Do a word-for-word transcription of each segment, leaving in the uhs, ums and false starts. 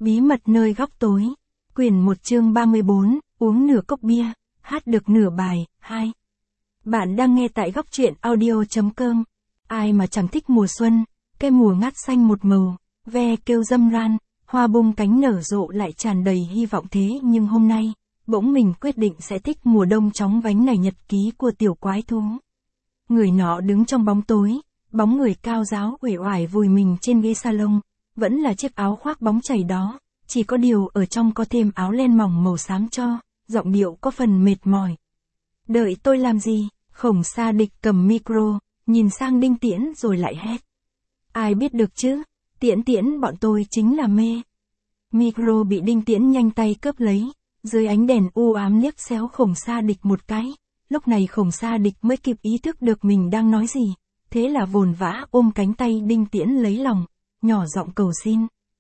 Bí mật nơi góc tối. Quyển một chương ba mươi bốn, uống nửa cốc bia, hát được nửa bài, hai. Bạn đang nghe tại góc truyện audio.com. Ai mà chẳng thích mùa xuân, cây mùa ngát xanh một màu, ve kêu râm ran, hoa bung cánh nở rộ lại tràn đầy hy vọng thế nhưng hôm nay, bỗng mình quyết định sẽ thích mùa đông chóng vánh này nhật ký của tiểu quái thú. Người nọ đứng trong bóng tối, bóng người cao ráo uể oải vùi mình trên ghế salon, vẫn là chiếc áo khoác bóng chảy đó, chỉ có điều ở trong có thêm áo len mỏng màu xám cho, giọng điệu có phần mệt mỏi. Đợi tôi làm gì? Khổng Sa Địch cầm micro, nhìn sang Đinh Tiễn rồi lại hét. Ai biết được chứ, Tiễn Tiễn bọn tôi chính là mê. Micro bị Đinh Tiễn nhanh tay cướp lấy, dưới ánh đèn u ám liếc xéo Khổng Sa Địch một cái, lúc này Khổng Sa Địch mới kịp ý thức được mình đang nói gì, thế là vồn vã ôm cánh tay Đinh Tiễn lấy lòng, nhỏ giọng cầu xin.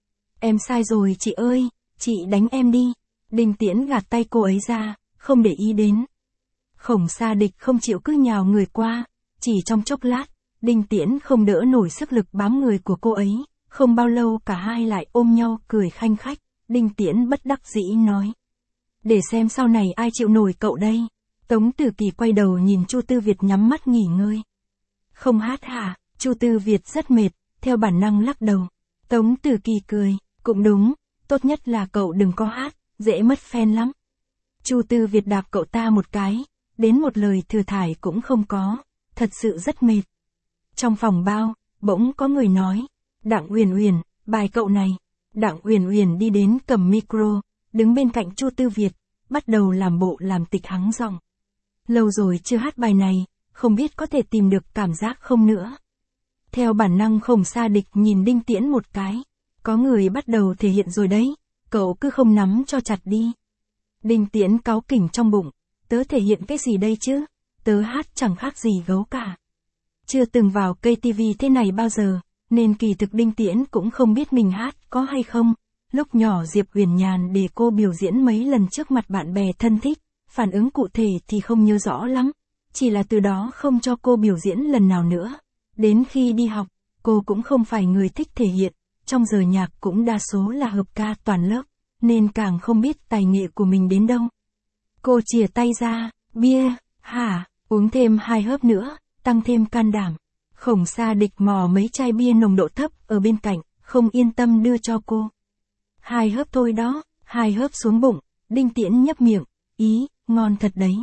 Em sai rồi chị ơi, chị đánh em đi. Đinh Tiễn gạt tay cô ấy ra, không để ý đến. Khổng Sa Địch không chịu cứ nhào người qua, chỉ trong chốc lát, Đinh Tiễn không đỡ nổi sức lực bám người của cô ấy, không bao lâu cả hai lại ôm nhau cười khanh khách, Đinh Tiễn bất đắc dĩ nói. Để xem sau này ai chịu nổi cậu đây. Tống Tử Kỳ quay đầu nhìn Chu Tư Việt nhắm mắt nghỉ ngơi. Không hát hả? Chu Tư Việt rất mệt, theo bản năng lắc đầu. Tống Tử Kỳ cười, cũng đúng, tốt nhất là cậu đừng có hát, dễ mất fan lắm. Chu Tư Việt đạp cậu ta một cái, đến một lời thừa thải cũng không có, thật sự rất mệt. Trong phòng bao, bỗng có người nói, Đặng Uyển Uyển, bài cậu này. Đặng Uyển Uyển đi đến cầm micro, đứng bên cạnh Chu Tư Việt, bắt đầu làm bộ làm tịch hắng giọng. Lâu rồi chưa hát bài này, không biết có thể tìm được cảm giác không nữa. Theo bản năng Khổng Sa Địch nhìn Đinh Tiễn một cái, có người bắt đầu thể hiện rồi đấy, cậu cứ không nắm cho chặt đi. Đinh Tiễn cáu kỉnh trong bụng, tớ thể hiện cái gì đây chứ, tớ hát chẳng khác gì gấu cả. Chưa từng vào cây tivi thế này bao giờ, nên kỳ thực Đinh Tiễn cũng không biết mình hát có hay không. Lúc nhỏ Diệp Huyền Nhàn để cô biểu diễn mấy lần trước mặt bạn bè thân thích, phản ứng cụ thể thì không nhớ rõ lắm, chỉ là từ đó không cho cô biểu diễn lần nào nữa. Đến khi đi học, cô cũng không phải người thích thể hiện, trong giờ nhạc cũng đa số là hợp ca toàn lớp, nên càng không biết tài nghệ của mình đến đâu. Cô chìa tay ra, bia, hả, uống thêm hai hớp nữa, tăng thêm can đảm. Khổng Sa Địch mò mấy chai bia nồng độ thấp ở bên cạnh, không yên tâm đưa cho cô. Hai hớp thôi đó, hai hớp xuống bụng, Đinh Tiễn nhấp miệng, ý, ngon thật đấy.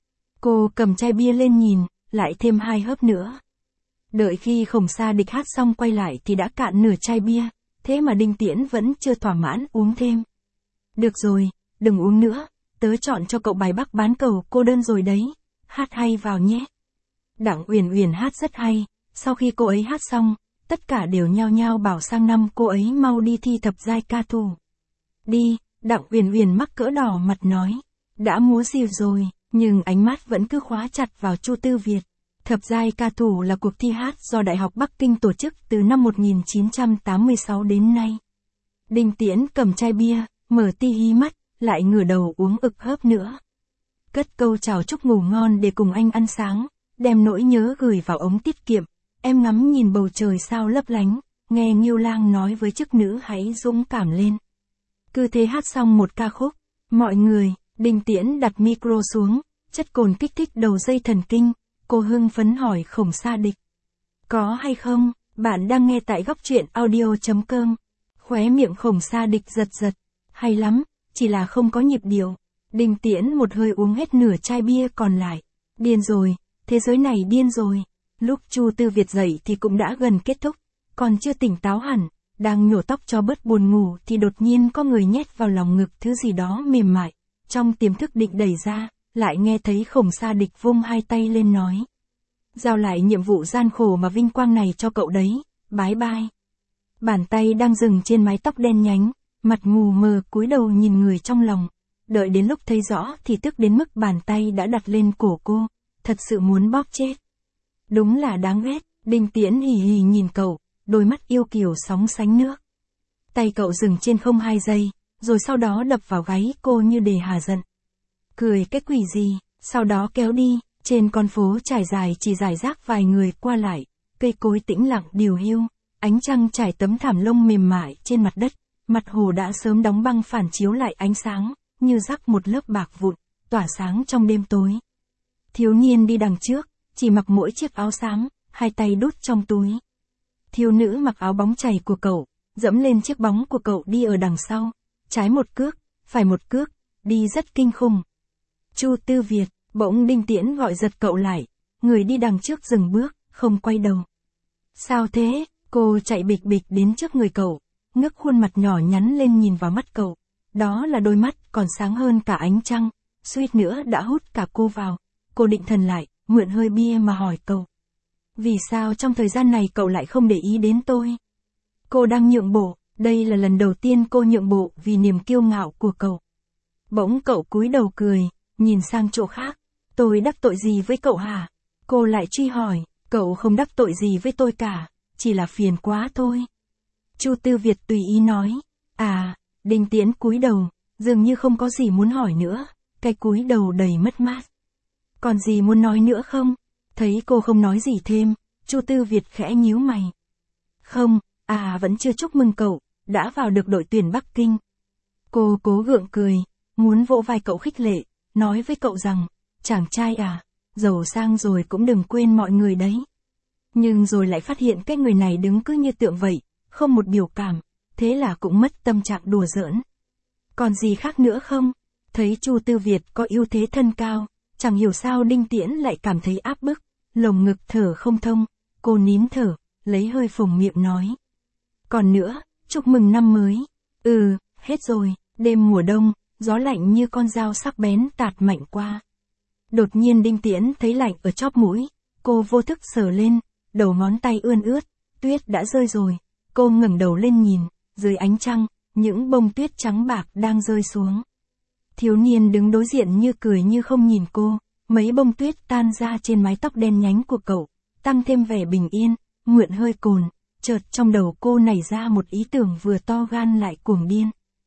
Cô cầm chai bia lên nhìn, lại thêm hai hớp nữa. Đợi khi Khổng Sa Địch hát xong quay lại thì đã cạn nửa chai bia, thế mà Đinh Tiễn vẫn chưa thỏa mãn uống thêm. Được rồi, đừng uống nữa, tớ chọn cho cậu bài Bắc Bán Cầu Cô Đơn rồi đấy, hát hay vào nhé. Đặng Uyển Uyển hát rất hay, sau khi cô ấy hát xong, tất cả đều nhao nhao bảo sang năm cô ấy mau đi thi thập giai ca thủ. Đi, Đặng Uyển Uyển mắc cỡ đỏ mặt nói, đã múa dìu rồi, nhưng ánh mắt vẫn cứ khóa chặt vào Chu Tư Việt. Thập giai ca thủ là cuộc thi hát do Đại học Bắc Kinh tổ chức từ năm một nghìn chín trăm tám mươi sáu đến nay. Đinh Tiễn cầm chai bia, mở ti hí mắt, lại ngửa đầu uống ực hớp nữa. Cất câu chào chúc ngủ ngon để cùng anh ăn sáng, đem nỗi nhớ gửi vào ống tiết kiệm. Em ngắm nhìn bầu trời sao lấp lánh, nghe Ngưu Lang nói với chức nữ hãy dũng cảm lên. Cứ thế hát xong một ca khúc, mọi người, Đinh Tiễn đặt micro xuống, chất cồn kích thích đầu dây thần kinh, cô hưng phấn hỏi Khổng Sa Địch. Có hay không, bạn đang nghe tại góc truyện audio.com. Khóe miệng Khổng Sa Địch giật giật, hay lắm, chỉ là không có nhịp điệu. Đinh Tiễn một hơi uống hết nửa chai bia còn lại. Điên rồi, thế giới này điên rồi. Lúc Chu Tư Việt dậy thì cũng đã gần kết thúc, còn chưa tỉnh táo hẳn, đang nhổ tóc cho bớt buồn ngủ thì đột nhiên có người nhét vào lòng ngực thứ gì đó mềm mại, trong tiềm thức định đẩy ra, lại nghe thấy Khổng Sa Địch vung hai tay lên nói. Giao lại nhiệm vụ gian khổ mà vinh quang này cho cậu đấy, bái bai. Bàn tay đang dừng trên mái tóc đen nhánh, mặt mù mờ cúi đầu nhìn người trong lòng, đợi đến lúc thấy rõ thì tức đến mức bàn tay đã đặt lên cổ cô, thật sự muốn bóp chết. Đúng là đáng ghét, Đinh Tiễn hì hì nhìn cậu, đôi mắt yêu kiều sóng sánh nước. Tay cậu dừng trên không hai giây, rồi sau đó đập vào gáy cô như để hà giận. Cười cái quỷ gì, sau đó kéo đi, trên con phố trải dài chỉ rải rác vài người qua lại, cây cối tĩnh lặng điều hiu, ánh trăng trải tấm thảm lông mềm mại trên mặt đất, mặt hồ đã sớm đóng băng phản chiếu lại ánh sáng, như rắc một lớp bạc vụn, tỏa sáng trong đêm tối. Thiếu niên đi đằng trước, chỉ mặc mỗi chiếc áo xám, hai tay đút trong túi. Thiếu nữ mặc áo bóng chày của cậu, dẫm lên chiếc bóng của cậu đi ở đằng sau, trái một cước, phải một cước, đi rất kinh khủng. Chu Tư Việt, bỗng Đinh Tiễn gọi giật cậu lại, người đi đằng trước dừng bước, không quay đầu. Sao thế? Cô chạy bịch bịch đến trước người cậu, ngước khuôn mặt nhỏ nhắn lên nhìn vào mắt cậu. Đó là đôi mắt còn sáng hơn cả ánh trăng, suýt nữa đã hút cả cô vào. Cô định thần lại, mượn hơi bia mà hỏi cậu. Vì sao trong thời gian này cậu lại không để ý đến tôi? Cô đang nhượng bộ, đây là lần đầu tiên cô nhượng bộ vì niềm kiêu ngạo của cậu. Bỗng cậu cúi đầu cười, nhìn sang chỗ khác. Tôi đắc tội gì với cậu hả? Cô lại truy hỏi, cậu không đắc tội gì với tôi cả, chỉ là phiền quá thôi. Chu Tư Việt tùy ý nói. À, Đinh Tiễn cúi đầu, dường như không có gì muốn hỏi nữa, cái cúi đầu đầy mất mát. Còn gì muốn nói nữa không? Thấy cô không nói gì thêm, Chu Tư Việt khẽ nhíu mày. Không, à vẫn chưa chúc mừng cậu, đã vào được đội tuyển Bắc Kinh. Cô cố gượng cười, muốn vỗ vai cậu khích lệ, nói với cậu rằng, chàng trai à, giàu sang rồi cũng đừng quên mọi người đấy. Nhưng rồi lại phát hiện cái người này đứng cứ như tượng vậy, không một biểu cảm, thế là cũng mất tâm trạng đùa giỡn. Còn gì khác nữa không? Thấy Chu Tư Việt có ưu thế thân cao, chẳng hiểu sao Đinh Tiễn lại cảm thấy áp bức, lồng ngực thở không thông, cô nín thở, lấy hơi phồng miệng nói. Còn nữa, chúc mừng năm mới. Ừ, hết rồi, đêm mùa đông, gió lạnh như con dao sắc bén tạt mạnh qua. Đột nhiên Đinh Tiễn thấy lạnh ở chóp mũi, cô vô thức sờ lên, đầu ngón tay ươn ướt, tuyết đã rơi rồi. Cô ngẩng đầu lên nhìn, dưới ánh trăng, những bông tuyết trắng bạc đang rơi xuống. Thiếu niên đứng đối diện như cười như không nhìn cô, mấy bông tuyết tan ra trên mái tóc đen nhánh của cậu, tăng thêm vẻ bình yên, mượn hơi cồn, chợt trong đầu cô nảy ra một ý tưởng vừa to gan lại cuồng điên.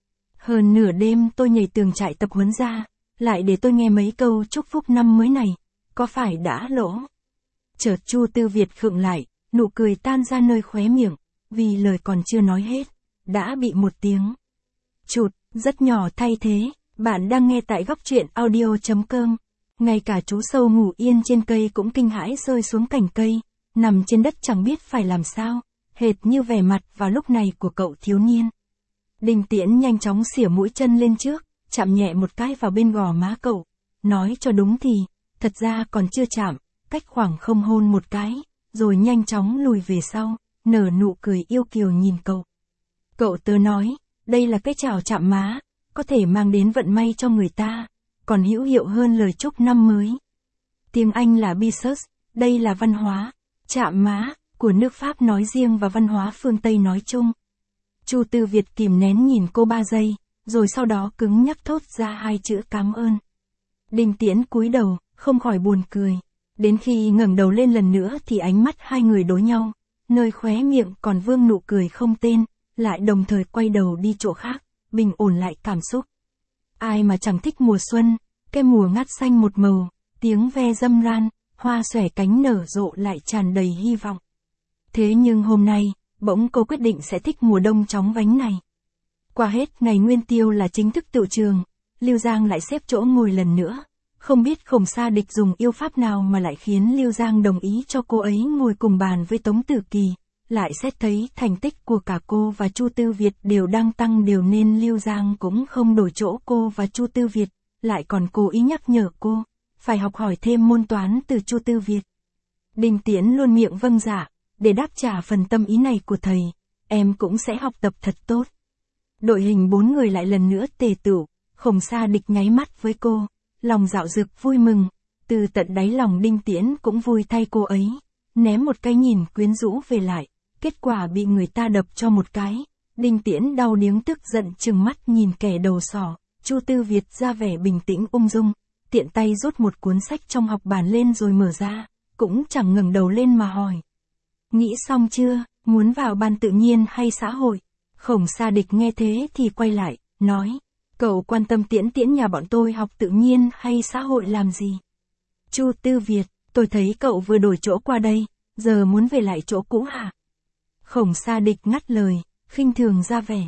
Hơn nửa đêm tôi nhảy tường trại tập huấn ra, lại để tôi nghe mấy câu chúc phúc năm mới này, có phải đã lỗ? Chợt Chu Tư Việt khựng lại, nụ cười tan ra nơi khóe miệng, vì lời còn chưa nói hết, đã bị một tiếng chụt, rất nhỏ thay thế. Bạn đang nghe tại góc truyện audio chấm com. Ngay cả chú sâu ngủ yên trên cây cũng kinh hãi rơi xuống cành cây, nằm trên đất chẳng biết phải làm sao, hệt như vẻ mặt vào lúc này của cậu thiếu niên. Đinh Tiễn nhanh chóng xỉa mũi chân lên trước, chạm nhẹ một cái vào bên gò má cậu. Nói cho đúng thì, thật ra còn chưa chạm, cách khoảng không hôn một cái, rồi nhanh chóng lùi về sau, nở nụ cười yêu kiều nhìn cậu. Cậu tớ nói, đây là cái chào chạm má, có thể mang đến vận may cho người ta, còn hữu hiệu hơn lời chúc năm mới. Tiếng Anh là Bisous, đây là văn hóa, chạm má, của nước Pháp nói riêng và văn hóa phương Tây nói chung. Chu Tư Việt kìm nén nhìn cô ba giây, rồi sau đó cứng nhắc thốt ra hai chữ cảm ơn. Đinh Tiễn cúi đầu, không khỏi buồn cười. Đến khi ngẩng đầu lên lần nữa thì ánh mắt hai người đối nhau, nơi khóe miệng còn vương nụ cười không tên, lại đồng thời quay đầu đi chỗ khác, bình ổn lại cảm xúc. Ai mà chẳng thích mùa xuân, cái mùa ngát xanh một màu, tiếng ve râm ran, hoa xòe cánh nở rộ lại tràn đầy hy vọng. Thế nhưng hôm nay, bỗng cô quyết định sẽ thích mùa đông chóng vánh này. Qua hết ngày Nguyên Tiêu là chính thức tựu trường, Lưu Giang lại xếp chỗ ngồi lần nữa. Không biết Khổng Sa Địch dùng yêu pháp nào mà lại khiến Lưu Giang đồng ý cho cô ấy ngồi cùng bàn với Tống Tử Kỳ. Lại xét thấy thành tích của cả cô và Chu Tư Việt đều đang tăng đều nên Lưu Giang cũng không đổi chỗ cô và Chu Tư Việt, lại còn cố ý nhắc nhở cô, phải học hỏi thêm môn toán từ Chu Tư Việt. Đinh Tiễn luôn miệng vâng dạ, để đáp trả phần tâm ý này của thầy, em cũng sẽ học tập thật tốt. Đội hình bốn người lại lần nữa tề tựu, Khổng Sa Địch nháy mắt với cô, lòng dạo dực vui mừng, từ tận đáy lòng Đinh Tiễn cũng vui thay cô ấy, ném một cái nhìn quyến rũ về lại, kết quả bị người ta đập cho một cái. Đinh Tiễn đau điếng tức giận trừng mắt nhìn kẻ đầu sỏ, Chu Tư Việt ra vẻ bình tĩnh ung dung, tiện tay rút một cuốn sách trong học bàn lên rồi mở ra, cũng chẳng ngẩng đầu lên mà hỏi. Nghĩ xong chưa, muốn vào ban tự nhiên hay xã hội? Khổng Sa Địch nghe thế thì quay lại, nói, cậu quan tâm Tiễn Tiễn nhà bọn tôi học tự nhiên hay xã hội làm gì? Chu Tư Việt, tôi thấy cậu vừa đổi chỗ qua đây, giờ muốn về lại chỗ cũ hả? Khổng Sa Địch ngắt lời, khinh thường ra vẻ.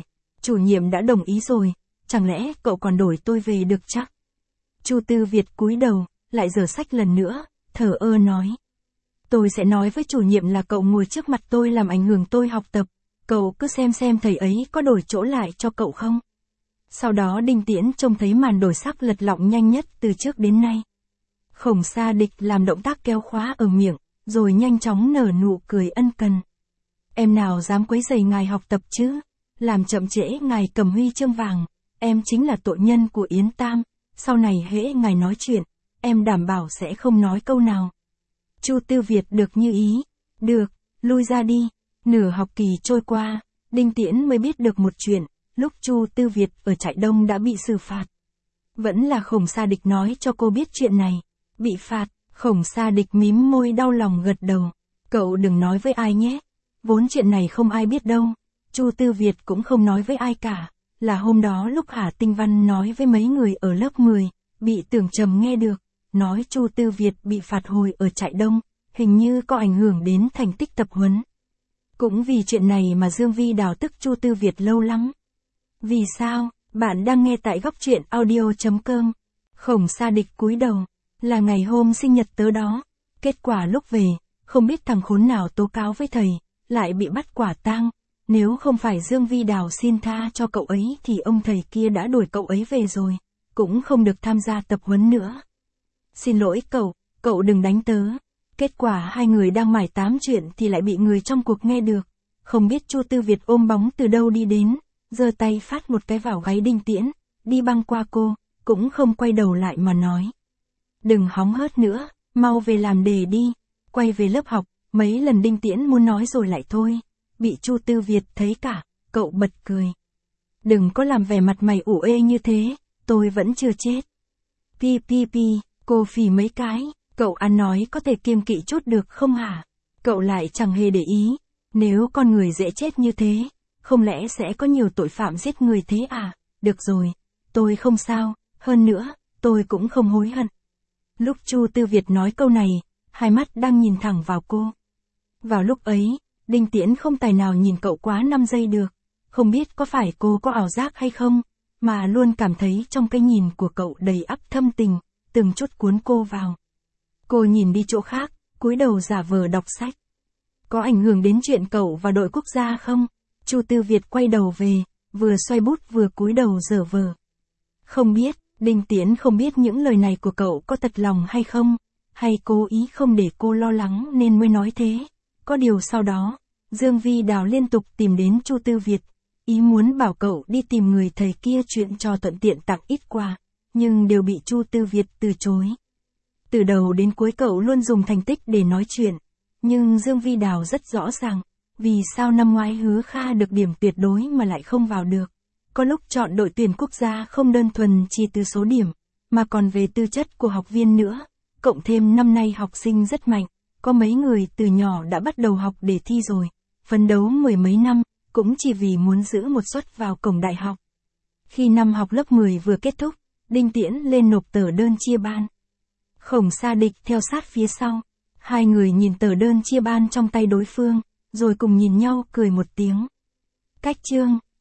chủ nhiệm đã đồng ý rồi, chẳng lẽ cậu còn đổi tôi về được chắc? Chu Tư Việt cúi đầu, lại giở sách lần nữa, thờ ơ nói. Tôi sẽ nói với chủ nhiệm là cậu ngồi trước mặt tôi làm ảnh hưởng tôi học tập, cậu cứ xem xem thầy ấy có đổi chỗ lại cho cậu không. Sau đó Đinh Tiễn trông thấy màn đổi sắc lật lọng nhanh nhất từ trước đến nay. Khổng Sa Địch làm động tác kéo khóa ở miệng, rồi nhanh chóng nở nụ cười ân cần. Em nào dám quấy rầy ngài học tập chứ, làm chậm trễ ngài cầm huy chương vàng, em chính là tội nhân của Yến Tam, sau này hễ ngài nói chuyện, em đảm bảo sẽ không nói câu nào. Chu Tư Việt được như ý, được, lui ra đi. Nửa học kỳ trôi qua, Đinh Tiễn mới biết được một chuyện, lúc Chu Tư Việt ở trại đông đã bị xử phạt. Vẫn là Khổng Sa Địch nói cho cô biết chuyện này. Bị phạt, Khổng Sa Địch mím môi đau lòng gật đầu. Cậu đừng nói với ai nhé. Vốn chuyện này không ai biết đâu. Chu Tư Việt cũng không nói với ai cả. Là hôm đó lúc Hà Tinh Văn nói với mấy người ở lớp mười, bị Tưởng Trầm nghe được. Nói Chu Tư Việt bị phạt hồi ở trại đông, hình như có ảnh hưởng đến thành tích tập huấn. Cũng vì chuyện này mà Dương Vi Đào tức Chu Tư Việt lâu lắm. Vì sao? Bạn đang nghe tại góc truyện audio chấm com. Khổng Sa Địch cúi đầu. Là ngày hôm sinh nhật tớ đó. Kết quả lúc về, không biết thằng khốn nào tố cáo với thầy, lại bị bắt quả tang. Nếu không phải Dương Vi Đào xin tha cho cậu ấy thì ông thầy kia đã đuổi cậu ấy về rồi. Cũng không được tham gia tập huấn nữa. Xin lỗi cậu, cậu đừng đánh tớ. Kết quả hai người đang mải tám chuyện thì lại bị người trong cuộc nghe được. Không biết Chu Tư Việt ôm bóng từ đâu đi đến, giơ tay phát một cái vào gáy Đinh Tiễn, đi băng qua cô, cũng không quay đầu lại mà nói. Đừng hóng hớt nữa, mau về làm đề đi, quay về lớp học, mấy lần Đinh Tiễn muốn nói rồi lại thôi. Bị Chu Tư Việt thấy cả, cậu bật cười. Đừng có làm vẻ mặt mày ủ ê như thế, tôi vẫn chưa chết. Pi pi pi, cô phì mấy cái, cậu ăn nói có thể kiêng kỵ chút được không hả? Cậu lại chẳng hề để ý, nếu con người dễ chết như thế, không lẽ sẽ có nhiều tội phạm giết người thế à? Được rồi, tôi không sao, hơn nữa, tôi cũng không hối hận. Lúc Chu Tư Việt nói câu này, hai mắt đang nhìn thẳng vào cô. Vào lúc ấy, Đinh Tiễn không tài nào nhìn cậu quá năm giây được, không biết có phải cô có ảo giác hay không, mà luôn cảm thấy trong cái nhìn của cậu đầy ắp thâm tình, từng chút cuốn cô vào. Cô nhìn đi chỗ khác, cúi đầu giả vờ đọc sách. Có ảnh hưởng đến chuyện cậu và đội quốc gia không? Chu Tư Việt quay đầu về, vừa xoay bút vừa cúi đầu dở vờ. Không biết, Đinh Tiễn không biết những lời này của cậu có thật lòng hay không, hay cố ý không để cô lo lắng nên mới nói thế. Có điều sau đó, Dương Vi Đào liên tục tìm đến Chu Tư Việt, ý muốn bảo cậu đi tìm người thầy kia chuyện cho thuận tiện tặng ít quà, nhưng đều bị Chu Tư Việt từ chối. Từ đầu đến cuối cậu luôn dùng thành tích để nói chuyện, nhưng Dương Vi Đào rất rõ ràng, vì sao năm ngoái Hứa Kha được điểm tuyệt đối mà lại không vào được. Có lúc chọn đội tuyển quốc gia không đơn thuần chỉ từ số điểm, mà còn về tư chất của học viên nữa, cộng thêm năm nay học sinh rất mạnh, có mấy người từ nhỏ đã bắt đầu học để thi rồi, phấn đấu mười mấy năm, cũng chỉ vì muốn giữ một suất vào cổng đại học. Khi năm học lớp mười vừa kết thúc, Đinh Tiễn lên nộp tờ đơn chia ban. Khổng Sa Địch theo sát phía sau, hai người nhìn tờ đơn chia ban trong tay đối phương, rồi cùng nhìn nhau cười một tiếng. Cách chương